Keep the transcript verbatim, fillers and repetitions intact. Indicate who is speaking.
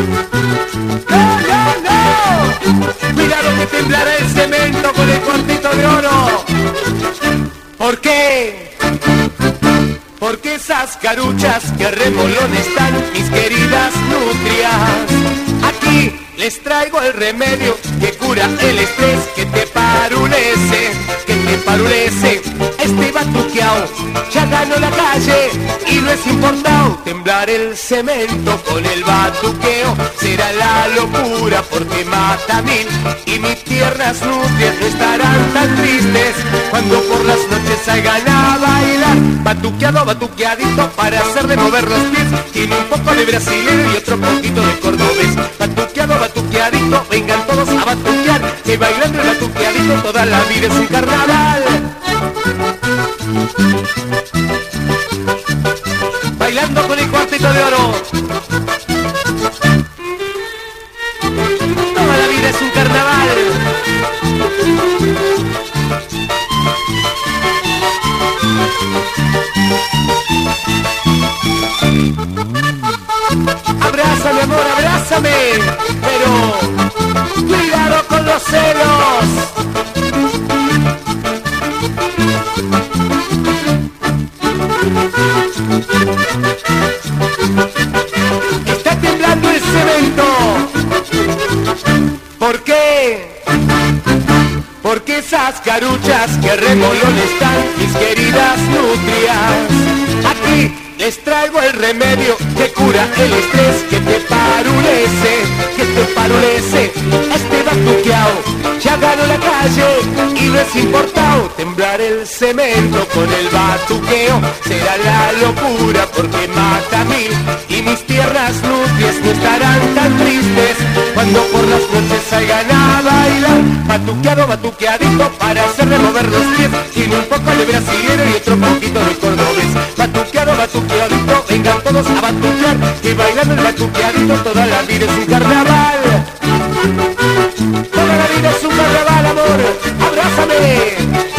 Speaker 1: ¡No, no, no! Cuidado que temblará el cemento con el cuartito de oro. ¿Por qué? Porque esas caruchas que remolón están, mis queridas nutrias. Aquí les traigo el remedio que cura el estrés, que te parulece, que te parulece. Este batuqueao ya ganó la calle y no es importado temblar el cemento con el batuqueo. Será la locura porque mata mil y mis tiernas nutrias no estarán tan tristes cuando por las noches salgan a bailar. Batuqueado, batuqueadito para hacerle mover los pies. Tiene un poco de brasileño y otro poquito de cordobés. Batuqueado, batuqueadito, vengan todos a batuquear, que bailando el batuqueadito toda la vida es un carnaval. Bailando con el cuartito de oro, toda la vida es un carnaval. Abrázame, amor, abrázame, pero cuidado con los celos. Está temblando el cemento. ¿Por qué? Porque esas caruchas que remolón están, mis queridas nutrias. Aquí les traigo el remedio que cura el estrés, que te parulece, que te parulece. Este batuqueao ya ganó la calle y no es importado temblar el cemento con el batuqueo. Será la locura porque mata mil y mis tierras nutrias no estarán tan tristes cuando por las noches salgan a bailar. Batuqueado, batuqueadito para hacerle mover los pies. Tiene un poco de brasileño y otro poquito de cordobés. Batuqueado, batuqueadito, vengan todos a batuquear, que bailando el batuqueadito toda la vida es un carnaval. Toda la vida es un carnaval, amor, abrázame.